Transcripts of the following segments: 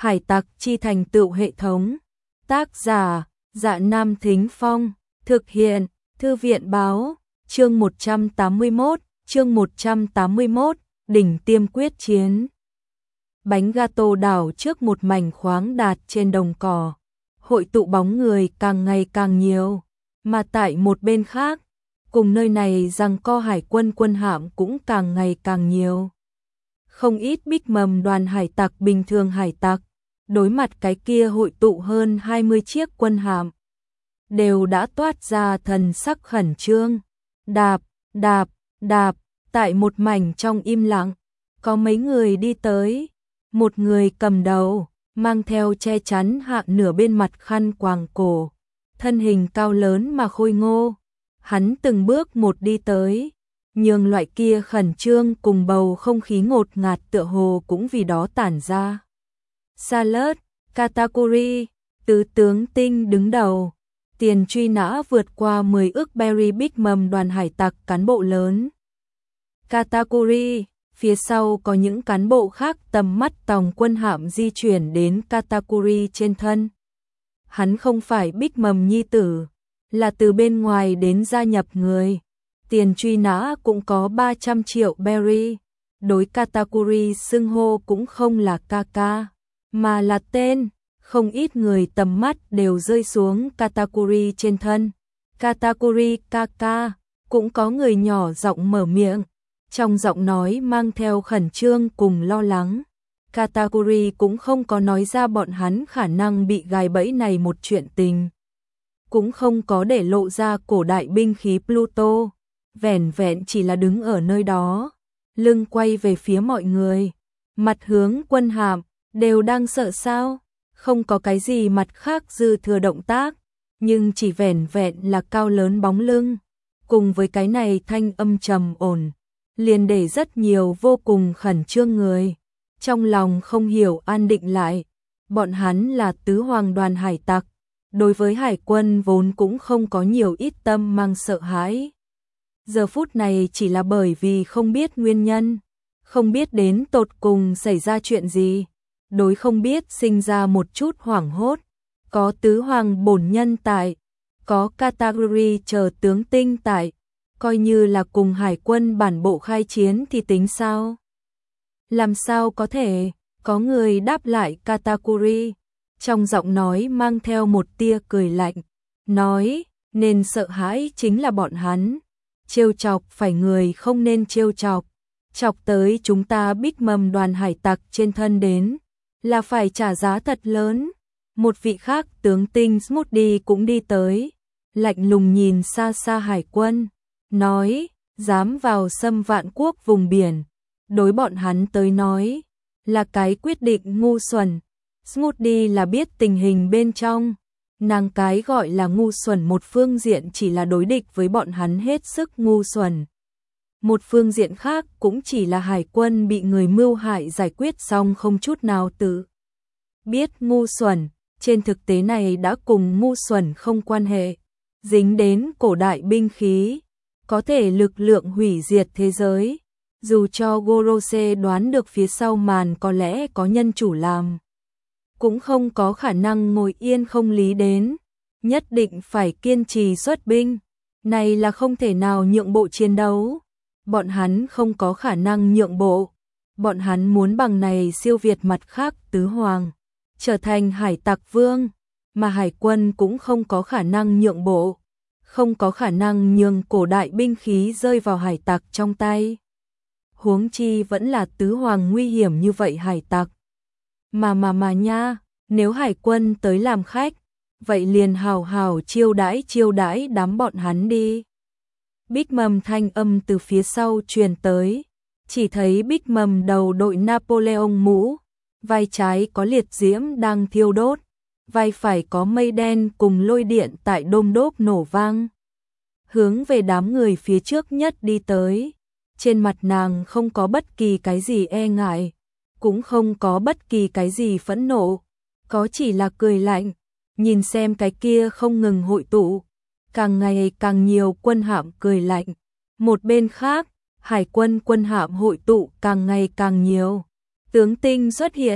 Hải tặc chi thành tựu hệ thống. Tác giả: Dạ Nam Thính Phong. Thực hiện: Thư viện báo. Chương 181, đỉnh tiêm quyết chiến. Bánh gato đảo trước một mảnh khoáng đạt trên đồng cỏ, hội tụ bóng người càng ngày càng nhiều, mà tại một bên khác, cùng nơi này giằng co hải quân quân hạm cũng càng ngày càng nhiều. Không ít bích mầm đoàn hải tặc bình thường hải tặc, đối mặt cái kia hội tụ hơn 20 chiếc quân hạm, đều đã toát ra thần sắc khẩn trương. Đạp, đạp, đạp, tại một mảnh trong im lặng, có mấy người đi tới, một người cầm đầu, mang theo che chắn hạ nửa bên mặt khăn quàng cổ, thân hình cao lớn mà khôi ngô. Hắn từng bước một đi tới, nhưng loại kia khẩn trương cùng bầu không khí ngột ngạt tựa hồ cũng vì đó tản ra. Salad, Katakuri, tứ tướng tinh đứng đầu, tiền truy nã vượt qua 10 ức berry bích mầm đoàn hải tặc cán bộ lớn. Katakuri, phía sau có những cán bộ khác tầm mắt tòng quân hạm di chuyển đến Katakuri trên thân. Hắn không phải bích mầm nhi tử, là từ bên ngoài đến gia nhập người. Tiền truy nã cũng có 300 triệu berry. Đối Katakuri xưng hô cũng không là Kaka, mà là tên. Không ít người tầm mắt đều rơi xuống Katakuri trên thân. Katakuri Kaka, cũng có người nhỏ giọng mở miệng, trong giọng nói mang theo khẩn trương cùng lo lắng. Katakuri cũng không có nói ra bọn hắn khả năng bị gài bẫy này một chuyện tình, cũng không có để lộ ra cổ đại binh khí Pluto, vẻn vẹn chỉ là đứng ở nơi đó, lưng quay về phía mọi người, mặt hướng quân hạm. Đều đang sợ sao? Không có cái gì mặt khác dư thừa động tác, nhưng chỉ vẻn vẹn là cao lớn bóng lưng, cùng với cái này thanh âm trầm ổn, liền để rất nhiều vô cùng khẩn trương người trong lòng không hiểu an định lại. Bọn hắn là tứ hoàng đoàn hải tặc, đối với hải quân vốn cũng không có nhiều ít tâm mang sợ hãi. Giờ phút này chỉ là bởi vì không biết nguyên nhân, không biết đến tột cùng xảy ra chuyện gì, đối không biết sinh ra một chút hoảng hốt. Có tứ hoàng bổn nhân tại, có Katakuri chờ tướng tinh tại, coi như là cùng hải quân bản bộ khai chiến thì tính sao? Làm sao có thể? Có người đáp lại Katakuri, trong giọng nói mang theo một tia cười lạnh, nói, nên sợ hãi chính là bọn hắn, trêu chọc phải người không nên trêu chọc, chọc tới chúng ta bích mầm đoàn hải tặc trên thân đến, là phải trả giá thật lớn. Một vị khác tướng tinh Smoothie cũng đi tới, lạnh lùng nhìn xa xa hải quân, nói, dám vào xâm vạn quốc vùng biển, đối bọn hắn tới nói, là cái quyết định ngu xuẩn. Smoothie là biết tình hình bên trong, nàng cái gọi là ngu xuẩn một phương diện chỉ là đối địch với bọn hắn hết sức ngu xuẩn. Một phương diện khác cũng chỉ là hải quân bị người mưu hại giải quyết xong không chút nào tự biết ngu xuẩn. Trên thực tế này đã cùng ngu xuẩn không quan hệ, dính đến cổ đại binh khí, có thể lực lượng hủy diệt thế giới. Dù cho Gorose đoán được phía sau màn có lẽ có nhân chủ làm, cũng không có khả năng ngồi yên không lý đến, nhất định phải kiên trì xuất binh. Này là không thể nào nhượng bộ chiến đấu. Bọn hắn không có khả năng nhượng bộ. Bọn hắn muốn bằng này siêu việt mặt khác tứ hoàng, trở thành hải tặc vương, mà hải quân cũng không có khả năng nhượng bộ, không có khả năng nhường cổ đại binh khí rơi vào hải tặc trong tay. Huống chi vẫn là tứ hoàng nguy hiểm như vậy hải tặc. Mà nha, nếu hải quân tới làm khách, vậy liền hào hào chiêu đãi đám bọn hắn đi. Bích mầm thanh âm từ phía sau truyền tới, chỉ thấy bích mầm đầu đội Napoleon mũ, vai trái có liệt diễm đang thiêu đốt, vai phải có mây đen cùng lôi điện tại đôm đốp nổ vang, hướng về đám người phía trước nhất đi tới. Trên mặt nàng không có bất kỳ cái gì e ngại, cũng không có bất kỳ cái gì phẫn nộ, có chỉ là cười lạnh, nhìn xem cái kia không ngừng hội tụ, càng ngày càng nhiều quân hạm cười lạnh. Một bên khác, hải quân quân hạm hội tụ càng ngày càng nhiều. Tướng tinh xuất hiện,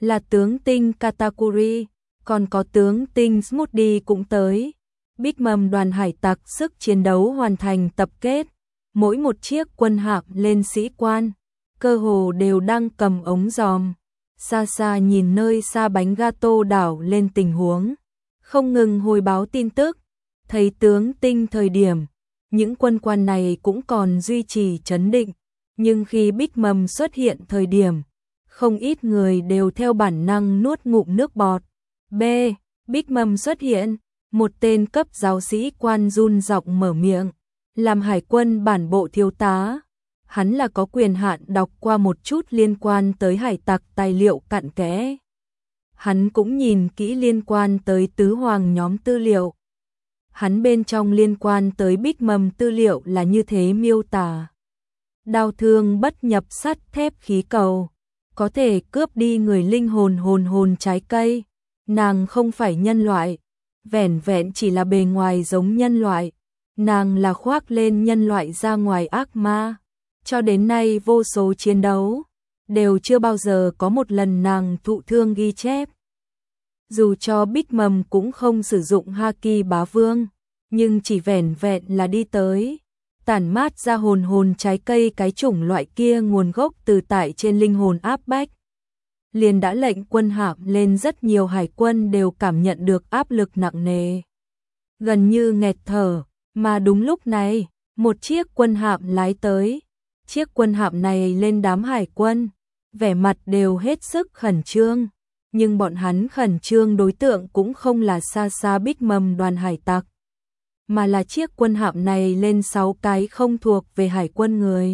là tướng tinh Katakuri, còn có tướng tinh Smoothie cũng tới. Big Mom đoàn hải tặc sức chiến đấu hoàn thành tập kết, mỗi một chiếc quân hạm lên sĩ quan, cơ hồ đều đang cầm ống dòm. Xa xa nhìn nơi xa bánh gato đảo lên tình huống, không ngừng hồi báo tin tức. Thấy tướng tinh thời điểm, những quân quan này cũng còn duy trì trấn định, nhưng khi Big Mom xuất hiện thời điểm, không ít người đều theo bản năng nuốt ngụm nước bọt. B. Big Mom xuất hiện, một tên cấp giáo sĩ quan run giọng mở miệng, làm hải quân bản bộ thiếu tá. Hắn là có quyền hạn đọc qua một chút liên quan tới hải tặc tài liệu cặn kẽ. Hắn cũng nhìn kỹ liên quan tới tứ hoàng nhóm tư liệu. Hắn bên trong liên quan tới Big Mom tư liệu là như thế miêu tả. Đao thương bất nhập sắt thép khí cầu, có thể cướp đi người linh hồn trái cây. Nàng không phải nhân loại, vẻn vẹn chỉ là bề ngoài giống nhân loại. Nàng là khoác lên nhân loại ra ngoài ác ma. Cho đến nay vô số chiến đấu, đều chưa bao giờ có một lần nàng thụ thương ghi chép. Dù cho Big Mom cũng không sử dụng Haki bá vương, nhưng chỉ vẻn vẹn là đi tới, tản mát ra hồn trái cây cái chủng loại kia nguồn gốc từ tại trên linh hồn áp bách. Liền đã lệnh quân hạm lên, rất nhiều hải quân đều cảm nhận được áp lực nặng nề, gần như nghẹt thở. Mà đúng lúc này, một chiếc quân hạm lái tới. Chiếc quân hạm này lên đám hải quân, vẻ mặt đều hết sức khẩn trương, nhưng bọn hắn khẩn trương đối tượng cũng không là xa xa Big Mom đoàn hải tặc, mà là chiếc quân hạm này lên 6 cái không thuộc về hải quân người.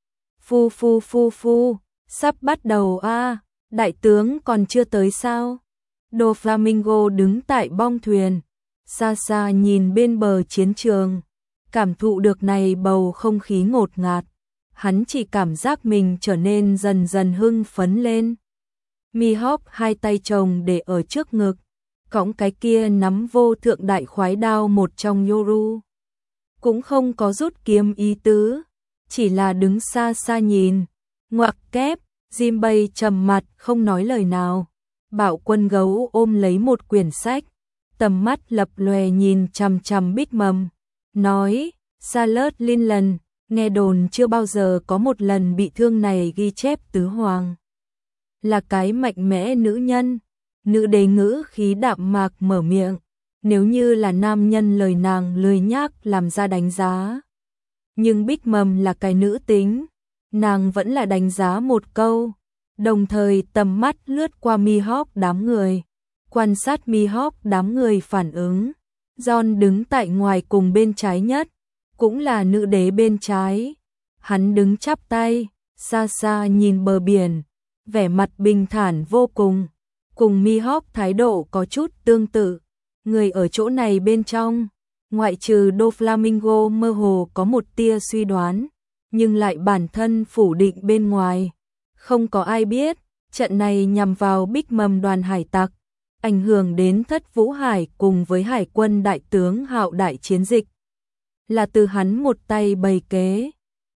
Phu, sắp bắt đầu a, đại tướng còn chưa tới sao? Doflamingo đứng tại bong thuyền, xa xa nhìn bên bờ chiến trường, cảm thụ được này bầu không khí ngột ngạt. Hắn chỉ cảm giác mình trở nên dần dần hưng phấn lên. Mihawk hai tay chồng để ở trước ngực, cõng cái kia nắm vô thượng đại khoái đao một trong Yoru. Cũng không có rút kiếm ý tứ, chỉ là đứng xa xa nhìn. Ngoặc kép, Jinbei trầm mặt không nói lời nào. Bạo quân gấu ôm lấy một quyển sách, tầm mắt lập lòe nhìn chằm chằm Big Mom, nói, Charlotte Linland, nghe đồn chưa bao giờ có một lần bị thương này ghi chép tứ hoàng. Là cái mạnh mẽ nữ nhân, nữ đế ngữ khí đạm mạc mở miệng, nếu như là nam nhân lời nàng lười nhác làm ra đánh giá. Nhưng Big Mom là cái nữ tính, nàng vẫn là đánh giá một câu, đồng thời tầm mắt lướt qua Mihawk đám người, quan sát Mihawk đám người phản ứng. John đứng tại ngoài cùng bên trái nhất, cũng là nữ đế bên trái. Hắn đứng chắp tay, xa xa nhìn bờ biển, vẻ mặt bình thản vô cùng, cùng Mihawk thái độ có chút tương tự. Người ở chỗ này bên trong, ngoại trừ Doflamingo mơ hồ có một tia suy đoán, nhưng lại bản thân phủ định bên ngoài. Không có ai biết, trận này nhằm vào Big Mom đoàn hải tặc, ảnh hưởng đến Thất Vũ Hải cùng với hải quân đại tướng Hạo đại chiến dịch. Là từ hắn một tay bày kế.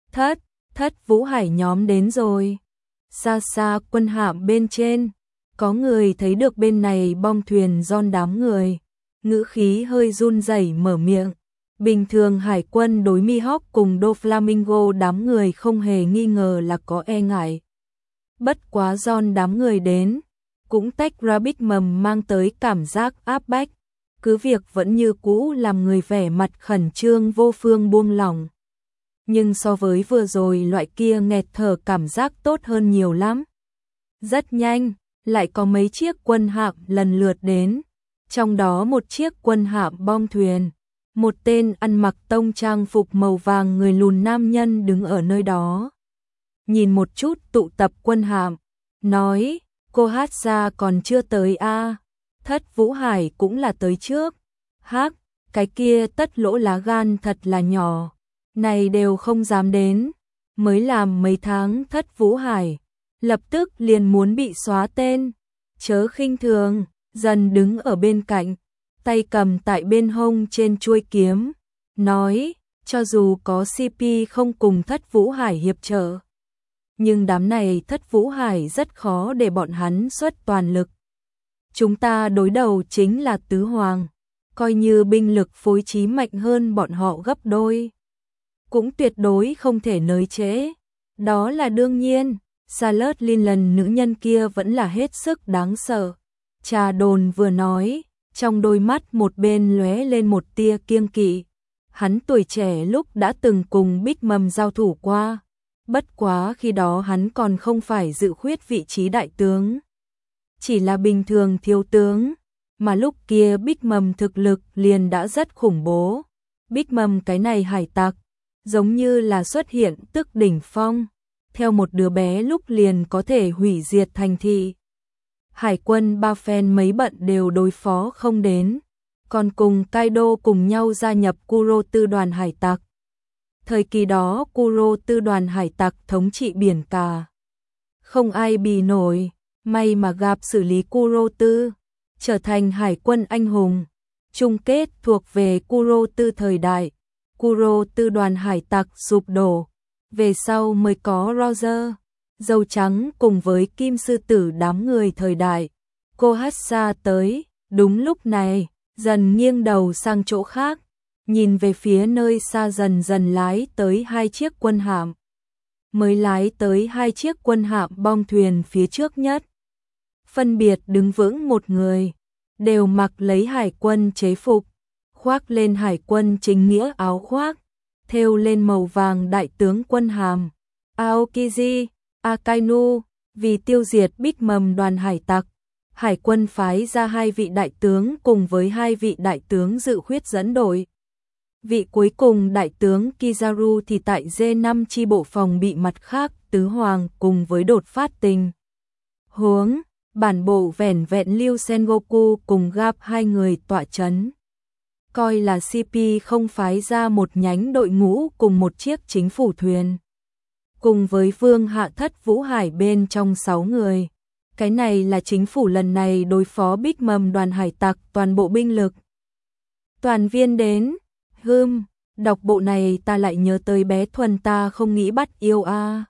Thất Vũ Hải nhóm đến rồi. Xa xa quân hạm bên trên, có người thấy được bên này bong thuyền John đám người, ngữ khí hơi run rẩy mở miệng. Bình thường hải quân đối Mihawk cùng Doflamingo đám người không hề nghi ngờ là có e ngại. Bất quá John đám người đến, cũng tách ra Big Mom mang tới cảm giác áp bách, cứ việc vẫn như cũ làm người vẻ mặt khẩn trương vô phương buông lỏng. Nhưng so với vừa rồi loại kia nghẹt thở cảm giác tốt hơn nhiều lắm. Rất nhanh, lại có mấy chiếc quân hạm lần lượt đến, trong đó một chiếc quân hạm bong thuyền. Một tên ăn mặc tông trang phục màu vàng người lùn nam nhân đứng ở nơi đó. Nhìn một chút tụ tập quân hạm, nói, cô hát ra còn chưa tới a. Thất Vũ Hải cũng là tới trước. Hắc, cái kia tất lỗ lá gan thật là nhỏ, này đều không dám đến. Mới làm mấy tháng Thất Vũ Hải, lập tức liền muốn bị xóa tên. Chớ khinh thường, dần đứng ở bên cạnh, tay cầm tại bên hông trên chuôi kiếm, nói, cho dù có CP không cùng Thất Vũ Hải hiệp trợ, nhưng đám này Thất Vũ Hải rất khó để bọn hắn xuất toàn lực. Chúng ta đối đầu chính là tứ hoàng, coi như binh lực phối trí mạnh hơn bọn họ gấp đôi, cũng tuyệt đối không thể nới chế. Đó là đương nhiên. Charlotte Linland nữ nhân kia vẫn là hết sức đáng sợ. Trà Đồn vừa nói, trong đôi mắt một bên lóe lên một tia kiêng kỵ. Hắn tuổi trẻ lúc đã từng cùng Bích Mầm giao thủ qua, bất quá khi đó hắn còn không phải dự khuyết vị trí đại tướng, chỉ là bình thường thiếu tướng, mà lúc kia Bích Mầm thực lực liền đã rất khủng bố. Bích Mầm cái này hải tặc, giống như là xuất hiện tức đỉnh phong, theo một đứa bé lúc liền có thể hủy diệt thành thị. Hải quân ba phen mấy bận đều đối phó không đến, còn cùng Kaido cùng nhau gia nhập Kuro tư đoàn hải tặc. Thời kỳ đó Kuro tư đoàn hải tặc thống trị biển cả, không ai bì nổi, may mà gặp xử lý Kuro tư, trở thành hải quân anh hùng. Chung kết thuộc về Kuro tư thời đại, Kuro tư đoàn hải tặc sụp đổ, về sau mới có Roger, dâu trắng cùng với Kim Sư Tử đám người thời đại. Kohatsu tới, đúng lúc này, dần nghiêng đầu sang chỗ khác, nhìn về phía nơi xa dần dần lái tới hai chiếc quân hạm. Mới lái tới hai chiếc quân hạm bong thuyền phía trước nhất. Phân biệt đứng vững một người, đều mặc lấy hải quân chế phục, khoác lên hải quân chính nghĩa áo khoác, thêu lên màu vàng đại tướng quân hàm. Aokiji, Akainu, vì tiêu diệt Bích Mầm đoàn hải tặc, hải quân phái ra hai vị đại tướng cùng với hai vị đại tướng dự khuyết dẫn đội. Vị cuối cùng đại tướng Kizaru thì tại D5 chi bộ phòng bị mặt khác tứ hoàng cùng với đột phát tình huống, bản bộ vẻn vẹn Liu Sengoku cùng Gap hai người tọa chấn. Coi là CP không phái ra một nhánh đội ngũ cùng một chiếc chính phủ thuyền. Cùng với Vương Hạ Thất Vũ Hải bên trong 6 người. Cái này là chính phủ lần này đối phó Bích Mầm đoàn hải tặc toàn bộ binh lực. Toàn viên đến, đọc bộ này ta lại nhớ tới bé Thuần ta không nghĩ bắt yêu a.